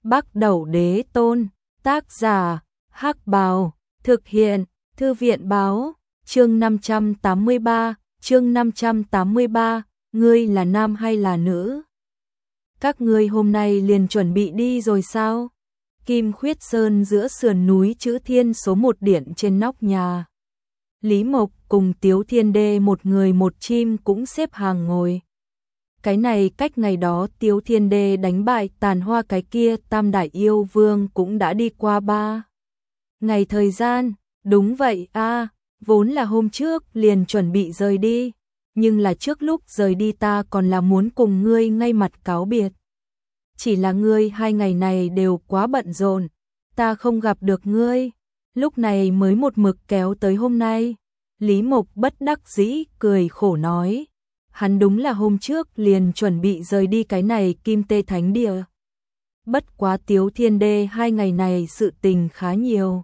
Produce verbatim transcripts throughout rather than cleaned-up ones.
Bắc Đẩu Đế Tôn, tác giả, Hắc Bào, thực hiện, Thư viện báo, chương năm trăm tám mươi ba, chương năm trăm tám mươi ba, ngươi là nam hay là nữ? Các ngươi hôm nay liền chuẩn bị đi rồi sao? Kim Khuyết Sơn giữa sườn núi Chữ Thiên số một điện trên nóc nhà. Lý Mộc cùng Tiếu Thiên Đê một người một chim cũng xếp hàng ngồi. Cái này cách ngày đó Tiếu Thiên Đê đánh bại Tàn Hoa cái kia Tam Đại Yêu Vương cũng đã đi qua ba ngày thời gian. Đúng vậy a, à, vốn là hôm trước liền chuẩn bị rời đi, nhưng là trước lúc rời đi ta còn là muốn cùng ngươi ngay mặt cáo biệt. Chỉ là ngươi hai ngày này đều quá bận rộn, ta không gặp được ngươi, lúc này mới một mực kéo tới hôm nay. Lý Mộc bất đắc dĩ cười khổ nói, hắn đúng là hôm trước liền chuẩn bị rời đi cái này Kim Tê Thánh Địa. Bất quá Tiếu Thiên Đê hai ngày này sự tình khá nhiều,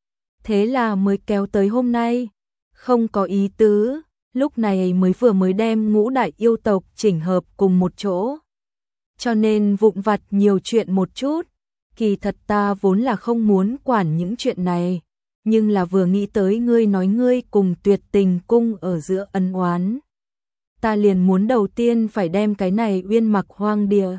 thế là mới kéo tới hôm nay. Không có ý tứ, lúc này mới vừa mới đem ngũ đại yêu tộc chỉnh hợp cùng một chỗ, cho nên vụn vặt nhiều chuyện một chút. Kỳ thật ta vốn là không muốn quản những chuyện này, nhưng là vừa nghĩ tới ngươi nói ngươi cùng Tuyệt Tình Cung ở giữa ân oán, ta liền muốn đầu tiên phải đem cái này Uyên Mặc Hoang Địa,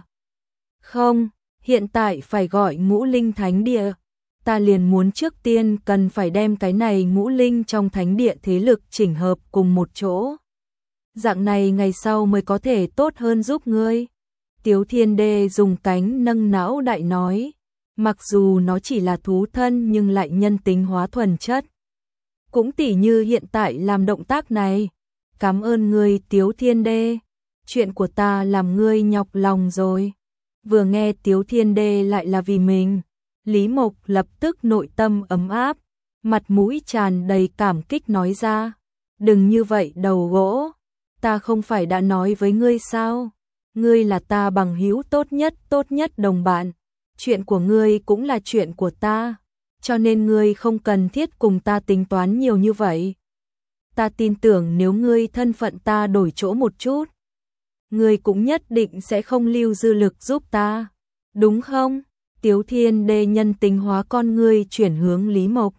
không, hiện tại phải gọi Ngũ Linh Thánh Địa, ta liền muốn trước tiên cần phải đem cái này ngũ linh trong thánh địa thế lực chỉnh hợp cùng một chỗ. Dạng này ngày sau mới có thể tốt hơn giúp ngươi. Tiếu Thiên Đê dùng cánh nâng não đại nói, mặc dù nó chỉ là thú thân nhưng lại nhân tính hóa thuần chất. Cũng tỉ như hiện tại làm động tác này. Cảm ơn ngươi Tiếu Thiên Đê, chuyện của ta làm ngươi nhọc lòng rồi. Vừa nghe Tiếu Thiên Đê lại là vì mình, Lý Mộc lập tức nội tâm ấm áp, mặt mũi tràn đầy cảm kích nói ra, đừng như vậy đầu gỗ, ta không phải đã nói với ngươi sao, ngươi là ta bằng hữu tốt nhất tốt nhất đồng bạn, chuyện của ngươi cũng là chuyện của ta, cho nên ngươi không cần thiết cùng ta tính toán nhiều như vậy. Ta tin tưởng nếu ngươi thân phận ta đổi chỗ một chút, ngươi cũng nhất định sẽ không lưu dư lực giúp ta, đúng không? Tiếu Thiên Đê nhân tính hóa con ngươi chuyển hướng Lý Mộc.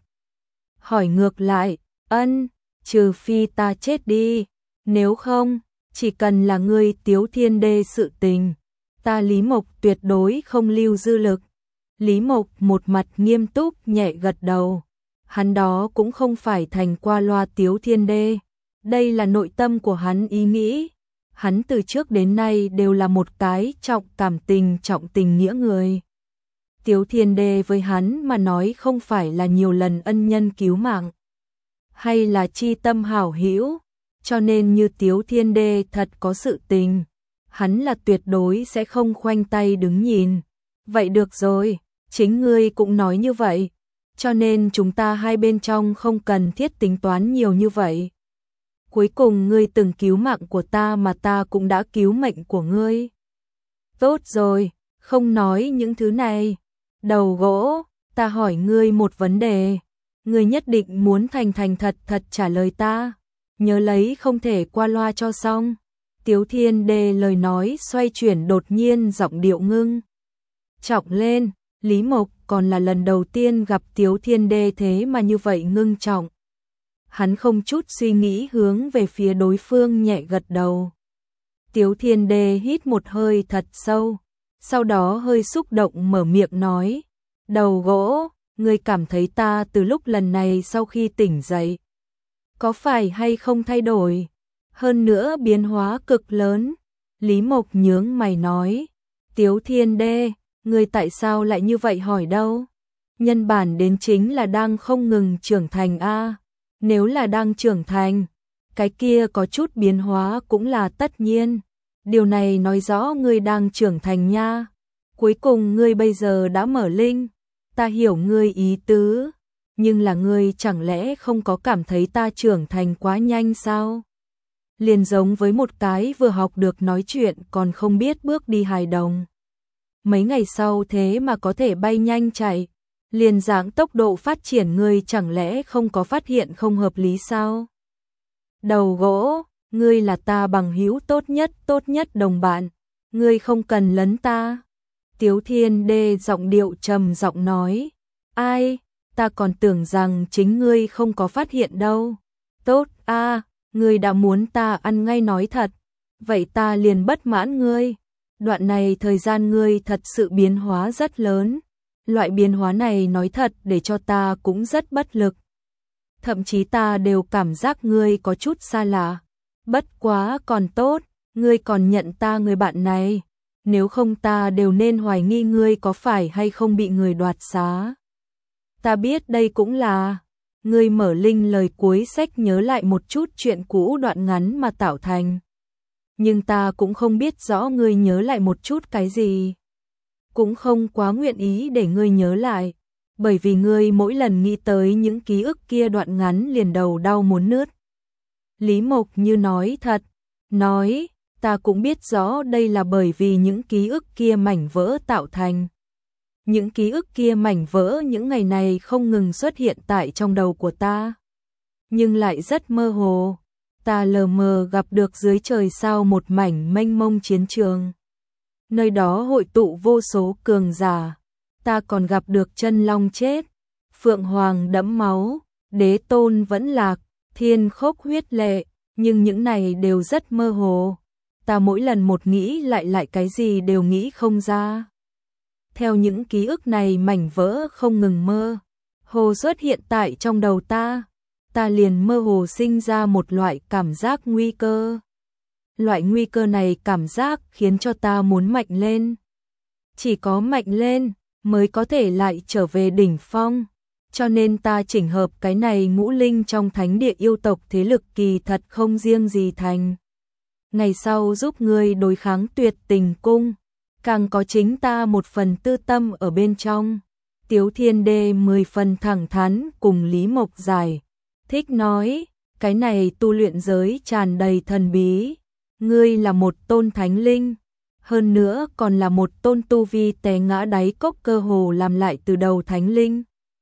Hỏi ngược lại, ân, trừ phi ta chết đi, nếu không, chỉ cần là ngươi Tiếu Thiên Đê sự tình, ta Lý Mộc tuyệt đối không lưu dư lực. Lý Mộc một mặt nghiêm túc nhẹ gật đầu, hắn đó cũng không phải thành qua loa Tiếu Thiên Đê, đây là nội tâm của hắn ý nghĩ, hắn từ trước đến nay đều là một cái trọng cảm tình trọng tình nghĩa người. Tiếu Thiên Đê với hắn mà nói không phải là nhiều lần ân nhân cứu mạng, hay là chi tâm hảo hữu, cho nên như Tiếu Thiên Đê thật có sự tình, hắn là tuyệt đối sẽ không khoanh tay đứng nhìn. Vậy được rồi, chính ngươi cũng nói như vậy, cho nên chúng ta hai bên trong không cần thiết tính toán nhiều như vậy. Cuối cùng ngươi từng cứu mạng của ta mà ta cũng đã cứu mệnh của ngươi. Tốt rồi, không nói những thứ này. Đầu gỗ, ta hỏi ngươi một vấn đề, ngươi nhất định muốn thành thành thật thật trả lời ta, nhớ lấy không thể qua loa cho xong. Tiếu Thiên Đê lời nói xoay chuyển đột nhiên giọng điệu ngưng trọng lên, Lý Mộc còn là lần đầu tiên gặp Tiếu Thiên Đê thế mà như vậy ngưng trọng. Hắn không chút suy nghĩ hướng về phía đối phương nhẹ gật đầu. Tiếu Thiên Đê hít một hơi thật sâu, sau đó hơi xúc động mở miệng nói, đầu gỗ, ngươi cảm thấy ta từ lúc lần này sau khi tỉnh dậy, có phải hay không thay đổi, hơn nữa biến hóa cực lớn. Lý Mộc nhướng mày nói, Tiếu Thiên Đê, ngươi tại sao lại như vậy hỏi đâu? Nhân bản đến chính là đang không ngừng trưởng thành a, nếu là đang trưởng thành, cái kia có chút biến hóa cũng là tất nhiên. Điều này nói rõ ngươi đang trưởng thành nha. Cuối cùng ngươi bây giờ đã mở linh, ta hiểu ngươi ý tứ, nhưng là ngươi chẳng lẽ không có cảm thấy ta trưởng thành quá nhanh sao? Liền giống với một cái vừa học được nói chuyện còn không biết bước đi hài đồng. Mấy ngày sau thế mà có thể bay nhanh chạy, liền dạng tốc độ phát triển ngươi chẳng lẽ không có phát hiện không hợp lý sao? Đầu gỗ, ngươi là ta bằng hữu tốt nhất tốt nhất đồng bạn, ngươi không cần lấn ta. Tiếu Thiên Đê giọng điệu trầm giọng nói, ai, ta còn tưởng rằng chính ngươi không có phát hiện đâu. Tốt a, ngươi đã muốn ta ăn ngay nói thật, vậy ta liền bất mãn ngươi. Đoạn này thời gian ngươi thật sự biến hóa rất lớn. Loại biến hóa này nói thật để cho ta cũng rất bất lực. Thậm chí ta đều cảm giác ngươi có chút xa lạ. Bất quá còn tốt, ngươi còn nhận ta người bạn này. Nếu không ta đều nên hoài nghi ngươi có phải hay không bị người đoạt xá. Ta biết đây cũng là, ngươi mở linh lời cuối sách nhớ lại một chút chuyện cũ đoạn ngắn mà tạo thành. Nhưng ta cũng không biết rõ ngươi nhớ lại một chút cái gì. Cũng không quá nguyện ý để ngươi nhớ lại, bởi vì ngươi mỗi lần nghĩ tới những ký ức kia đoạn ngắn liền đầu đau muốn nứt. Lý Mộc như nói thật, nói, ta cũng biết rõ đây là bởi vì những ký ức kia mảnh vỡ tạo thành. Những ký ức kia mảnh vỡ những ngày này không ngừng xuất hiện tại trong đầu của ta. Nhưng lại rất mơ hồ, ta lờ mờ gặp được dưới trời sao một mảnh mênh mông chiến trường. Nơi đó hội tụ vô số cường giả, ta còn gặp được chân long chết, phượng hoàng đẫm máu, đế tôn vẫn lạc, thiên khốc huyết lệ, nhưng những này đều rất mơ hồ. Ta mỗi lần một nghĩ lại lại cái gì đều nghĩ không ra. Theo những ký ức này mảnh vỡ không ngừng mơ hồ xuất hiện tại trong đầu ta, ta liền mơ hồ sinh ra một loại cảm giác nguy cơ. Loại nguy cơ này cảm giác khiến cho ta muốn mạnh lên. Chỉ có mạnh lên mới có thể lại trở về đỉnh phong. Cho nên ta chỉnh hợp cái này ngũ linh trong thánh địa yêu tộc thế lực kỳ thật không riêng gì thành. Ngày sau giúp ngươi đối kháng tuyệt tình cung, càng có chính ta một phần tư tâm ở bên trong. Tiếu Thiên Đê mười phần thẳng thắn cùng Lý Mộc giải thích nói, cái này tu luyện giới tràn đầy thần bí. Ngươi là một tôn thánh linh, hơn nữa còn là một tôn tu vi té ngã đáy cốc cơ hồ làm lại từ đầu thánh linh.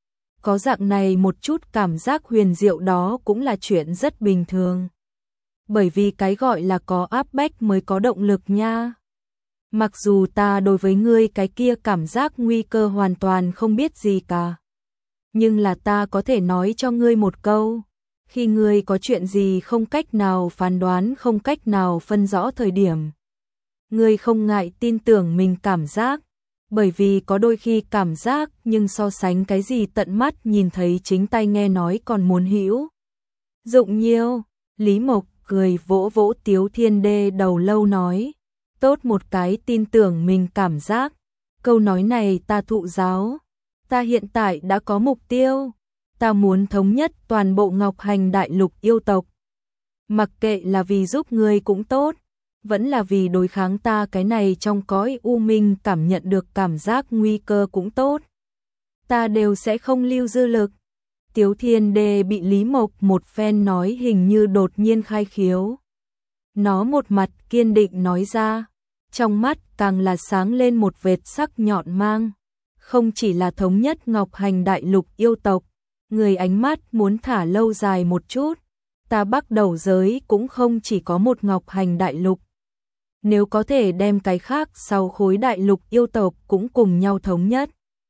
Có dạng này một chút cảm giác huyền diệu đó cũng là chuyện rất bình thường. Bởi vì cái gọi là có áp bách mới có động lực nha. Mặc dù ta đối với ngươi cái kia cảm giác nguy cơ hoàn toàn không biết gì cả. Nhưng là ta có thể nói cho ngươi một câu. Khi ngươi có chuyện gì không cách nào phán đoán, không cách nào phân rõ thời điểm, ngươi không ngại tin tưởng mình cảm giác, bởi vì có đôi khi cảm giác nhưng so sánh cái gì tận mắt nhìn thấy chính tai nghe nói còn muốn hữu dụng nhiều. Lý Mộc cười vỗ vỗ Tiếu Thiên Đê đầu lâu nói, tốt một cái tin tưởng mình cảm giác. Câu nói này ta thụ giáo. Ta hiện tại đã có mục tiêu. Ta muốn thống nhất toàn bộ Ngọc Hành Đại Lục yêu tộc. Mặc kệ là vì giúp ngươi cũng tốt, vẫn là vì đối kháng ta cái này trong cõi u minh cảm nhận được cảm giác nguy cơ cũng tốt. Ta đều sẽ không lưu dư lực. Tiếu Thiên Đê bị Lý Mộc một phen nói hình như đột nhiên khai khiếu. Nó một mặt kiên định nói ra, trong mắt càng là sáng lên một vệt sắc nhọn mang. Không chỉ là thống nhất Ngọc Hành Đại Lục yêu tộc, người ánh mắt muốn thả lâu dài một chút. Ta Bắc Đầu giới cũng không chỉ có một Ngọc Hành Đại Lục. Nếu có thể đem cái khác sau khối đại lục yêu tộc cũng cùng nhau thống nhất,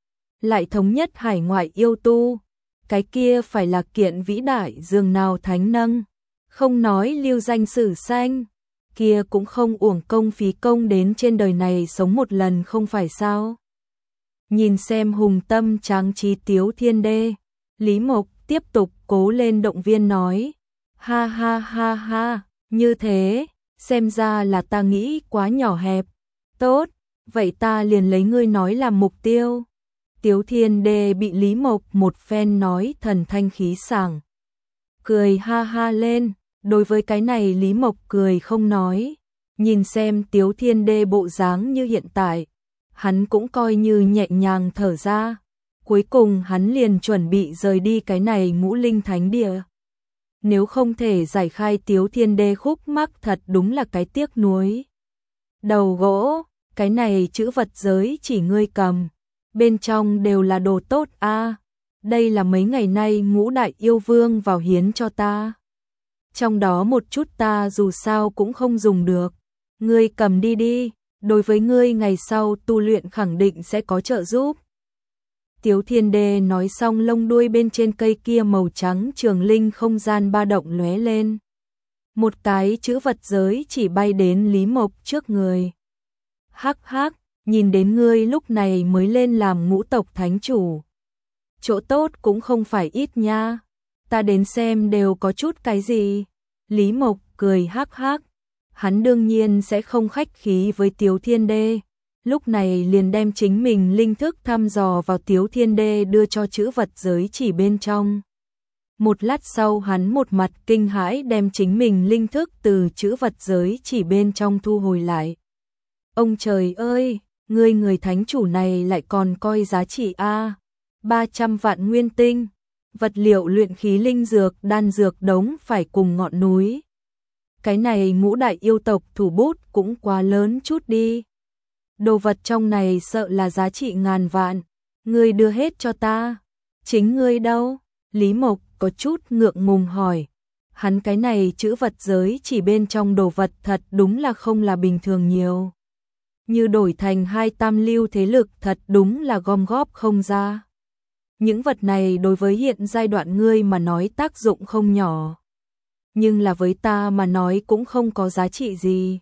lại thống nhất hải ngoại yêu tu, cái kia phải là kiện vĩ đại dường nào thánh nâng. Không nói lưu danh sử xanh, kia cũng không uổng công phí công đến trên đời này sống một lần không phải sao. Nhìn xem hùng tâm tráng trí Tiếu Thiên Đê, Lý Mộc tiếp tục cố lên động viên nói, ha ha ha ha, như thế, xem ra là ta nghĩ quá nhỏ hẹp. Tốt, vậy ta liền lấy ngươi nói làm mục tiêu. Tiếu Thiên Đê bị Lý Mộc một phen nói thần thanh khí sảng, cười ha ha lên. Đối với cái này Lý Mộc cười không nói. Nhìn xem Tiếu Thiên Đê bộ dáng như hiện tại, hắn cũng coi như nhẹ nhàng thở ra. Cuối cùng hắn liền chuẩn bị rời đi cái này ngũ linh thánh địa. Nếu không thể giải khai Tiếu Thiên Đê khúc mắc thật đúng là cái tiếc nuối. Đầu gỗ, cái này chữ vật giới chỉ ngươi cầm, bên trong đều là đồ tốt a. À, đây là mấy ngày nay ngũ đại yêu vương vào hiến cho ta. Trong đó một chút ta dù sao cũng không dùng được, ngươi cầm đi đi, đối với ngươi ngày sau tu luyện khẳng định sẽ có trợ giúp. Tiếu Thiên Đê nói xong, lông đuôi bên trên cây kia màu trắng trường linh không gian ba động lóe lên. Một cái chữ vật giới chỉ bay đến Lý Mộc trước người. Hắc hắc, nhìn đến ngươi lúc này mới lên làm ngũ tộc thánh chủ. Chỗ tốt cũng không phải ít nha. Ta đến xem đều có chút cái gì. Lý Mộc cười hắc hắc. Hắn đương nhiên sẽ không khách khí với Tiếu Thiên Đê. Lúc này liền đem chính mình linh thức thăm dò vào Tiếu Thiên Đê đưa cho chữ vật giới chỉ bên trong. Một lát sau hắn một mặt kinh hãi đem chính mình linh thức từ chữ vật giới chỉ bên trong thu hồi lại. Ông trời ơi, ngươi người thánh chủ này lại còn coi giá trị a, ba trăm vạn nguyên tinh, vật liệu luyện khí linh dược, đan dược đống phải cùng ngọn núi. Cái này ngũ đại yêu tộc thủ bút cũng quá lớn chút đi. Đồ vật trong này sợ là giá trị ngàn vạn, ngươi đưa hết cho ta. Chính ngươi đâu? Lý Mộc có chút ngượng ngùng hỏi. Hắn cái này chữ vật giới chỉ bên trong đồ vật thật đúng là không là bình thường nhiều. Như đổi thành hai tam lưu thế lực thật đúng là gom góp không ra. Những vật này đối với hiện giai đoạn ngươi mà nói tác dụng không nhỏ. Nhưng là với ta mà nói cũng không có giá trị gì.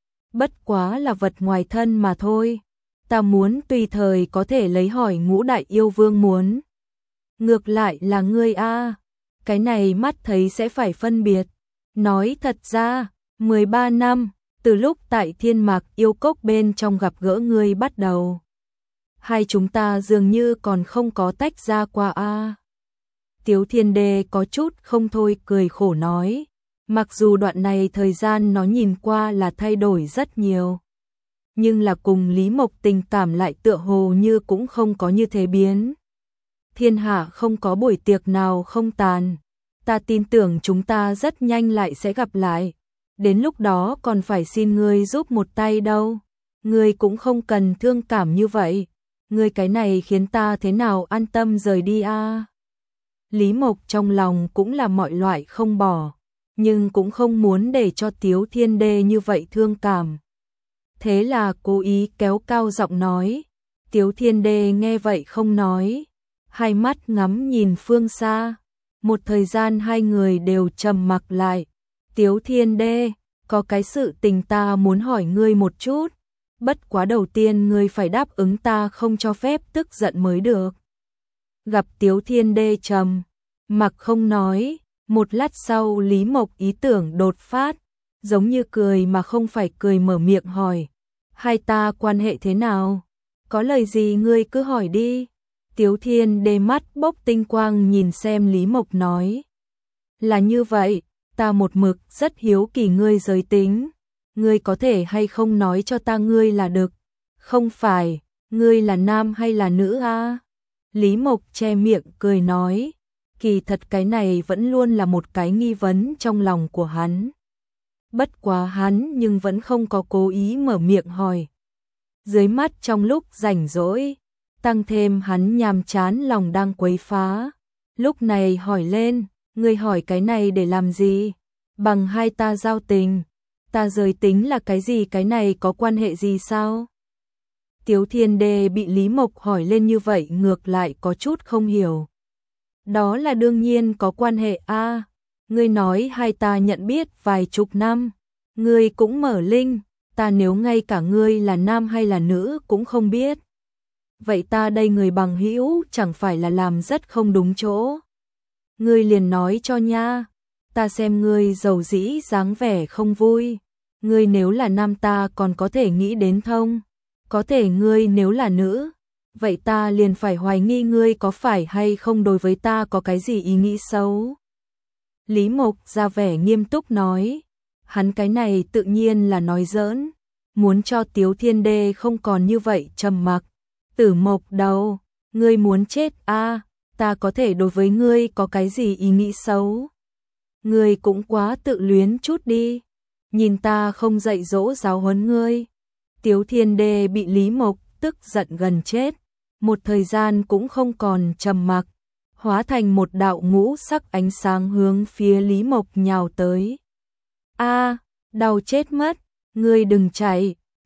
Bất quá là vật ngoài thân mà thôi. Ta muốn tùy thời có thể lấy hỏi ngũ đại yêu vương muốn. Ngược lại là ngươi a, cái này mắt thấy sẽ phải phân biệt. Nói thật ra, mười ba năm, từ lúc tại Thiên Mạc Yêu Cốc bên trong gặp gỡ ngươi bắt đầu. Hai chúng ta dường như còn không có tách ra qua a. Tiếu Thiên Đê có chút không thôi cười khổ nói. Mặc dù đoạn này thời gian nó nhìn qua là thay đổi rất nhiều. Nhưng là cùng Lý Mộc tình cảm lại tựa hồ như cũng không có như thế biến. Thiên hạ không có buổi tiệc nào không tàn. Ta tin tưởng chúng ta rất nhanh lại sẽ gặp lại. Đến lúc đó còn phải xin ngươi giúp một tay đâu. Ngươi cũng không cần thương cảm như vậy. Ngươi cái này khiến ta thế nào an tâm rời đi a. Lý Mộc trong lòng cũng là mọi loại không bỏ. Nhưng cũng không muốn để cho Tiếu Thiên Đê như vậy thương cảm. Thế là cố ý kéo cao giọng nói. Tiếu Thiên Đê nghe vậy không nói. Hai mắt ngắm nhìn phương xa. Một thời gian hai người đều trầm mặc lại. Tiếu Thiên Đê, có cái sự tình ta muốn hỏi ngươi một chút. Bất quá đầu tiên ngươi phải đáp ứng ta không cho phép tức giận mới được. Gặp Tiếu Thiên Đê trầm mặc không nói. Một lát sau Lý Mộc ý tưởng đột phát. Giống như cười mà không phải cười mở miệng hỏi. Hai ta quan hệ thế nào? Có lời gì ngươi cứ hỏi đi. Tiếu Thiên Đê mắt bốc tinh quang nhìn xem Lý Mộc nói. Là như vậy, ta một mực rất hiếu kỳ ngươi giới tính. Ngươi có thể hay không nói cho ta ngươi là được. Không phải, ngươi là nam hay là nữ a? Lý Mộc che miệng cười nói. Kỳ thật cái này vẫn luôn là một cái nghi vấn trong lòng của hắn. Bất quá hắn nhưng vẫn không có cố ý mở miệng hỏi. Dưới mắt trong lúc rảnh rỗi, tăng thêm hắn nhàm chán lòng đang quấy phá. Lúc này hỏi lên, ngươi hỏi cái này để làm gì? Bằng hai ta giao tình, ta giới tính là cái gì, cái này có quan hệ gì sao? Tiếu Thiên Đê bị Lý Mộc hỏi lên như vậy ngược lại có chút không hiểu. Đó là đương nhiên có quan hệ a. Ngươi nói hai ta nhận biết vài chục năm, ngươi cũng mở linh, ta nếu ngay cả ngươi là nam hay là nữ cũng không biết. Vậy ta đây người bằng hữu chẳng phải là làm rất không đúng chỗ. Ngươi liền nói cho nha, ta xem ngươi giàu dĩ dáng vẻ không vui. Ngươi nếu là nam ta còn có thể nghĩ đến thông, có thể ngươi nếu là nữ, vậy ta liền phải hoài nghi ngươi có phải hay không đối với ta có cái gì ý nghĩ xấu. Lý Mộc ra vẻ nghiêm túc nói, hắn cái này tự nhiên là nói giỡn, muốn cho Tiếu Thiên Đê không còn như vậy trầm mặc. Tử Mộc đầu, ngươi muốn chết a? Ta có thể đối với ngươi có cái gì ý nghĩ xấu? Ngươi cũng quá tự luyến chút đi, nhìn ta không dạy dỗ giáo huấn ngươi. Tiếu Thiên Đê bị Lý Mộc tức giận gần chết, một thời gian cũng không còn trầm mặc, hóa thành một đạo ngũ sắc ánh sáng hướng phía Lý Mộc nhào tới. A, đau chết mất, ngươi đừng chạy.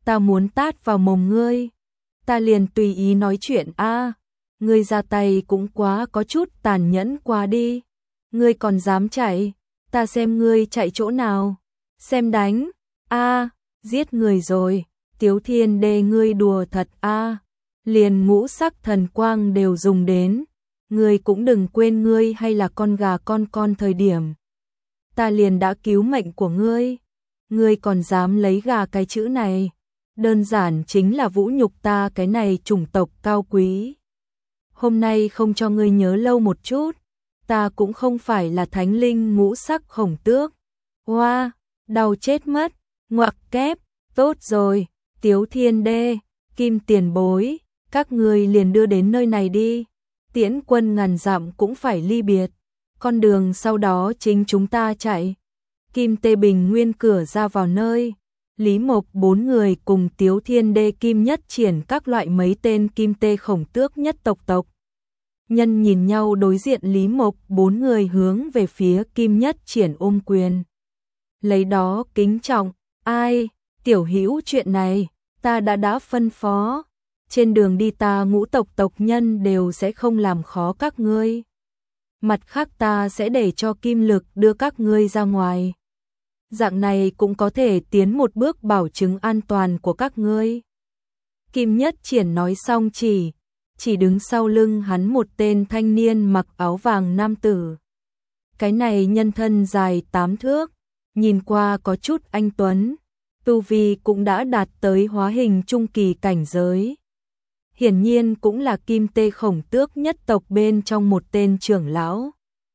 ta muốn tát vào mồm ngươi. Ta liền tùy ý nói chuyện a, ngươi ra tay cũng quá có chút tàn nhẫn quá đi. Ngươi còn dám chạy, ta xem ngươi chạy chỗ nào. Xem đánh, a, giết người rồi, Tiếu Thiên Đê ngươi đùa thật a, liền ngũ sắc thần quang đều dùng đến. Ngươi cũng đừng quên ngươi hay là con gà con con thời điểm. Ta liền đã cứu mệnh của ngươi. Ngươi còn dám lấy gà cái chữ này. Đơn giản chính là vũ nhục ta cái này chủng tộc cao quý. Hôm nay không cho ngươi nhớ lâu một chút. Ta cũng không phải là thánh linh ngũ sắc khổng tước. Hoa, wow, đau chết mất. Ngoặc kép, tốt rồi. Tiếu Thiên Đê, Kim Tiền Bối, các ngươi liền đưa đến nơi này đi. Tiễn quân ngàn dặm cũng phải ly biệt. Con đường sau đó chính chúng ta chạy. Kim Tê Bình Nguyên cửa ra vào nơi. Lý Mộc bốn người cùng Tiếu Thiên Đê Kim Nhất Triển các loại mấy tên Kim Tê khổng tước nhất tộc tộc. Nhân nhìn nhau đối diện Lý Mộc bốn người hướng về phía Kim Nhất Triển ôm quyền. Lấy đó kính trọng, ai, tiểu hữu chuyện này, ta đã đã phân phó. Trên đường đi ta ngũ tộc tộc nhân đều sẽ không làm khó các ngươi. Mặt khác ta sẽ để cho Kim Lực đưa các ngươi ra ngoài. Dạng này cũng có thể tiến một bước bảo chứng an toàn của các ngươi. Kim Nhất Triển nói xong chỉ, chỉ đứng sau lưng hắn một tên thanh niên mặc áo vàng nam tử. Cái này nhân thân dài tám thước, nhìn qua có chút anh tuấn, tu vi cũng đã đạt tới hóa hình trung kỳ cảnh giới. Hiển nhiên cũng là Kim Tê khổng tước nhất tộc bên trong một tên trưởng lão.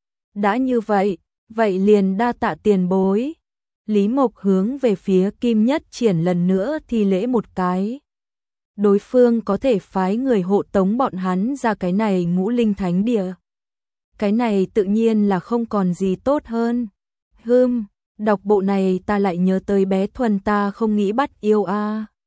Đã như vậy, vậy liền đa tạ tiền bối. Lý Mộc hướng về phía Kim Nhất Triển lần nữa thi lễ một cái. Đối phương có thể phái người hộ tống bọn hắn ra cái này ngũ linh thánh địa. Cái này tự nhiên là không còn gì tốt hơn. Hừm, đọc bộ này ta lại nhớ tới bé Thuần ta không nghĩ bắt yêu a.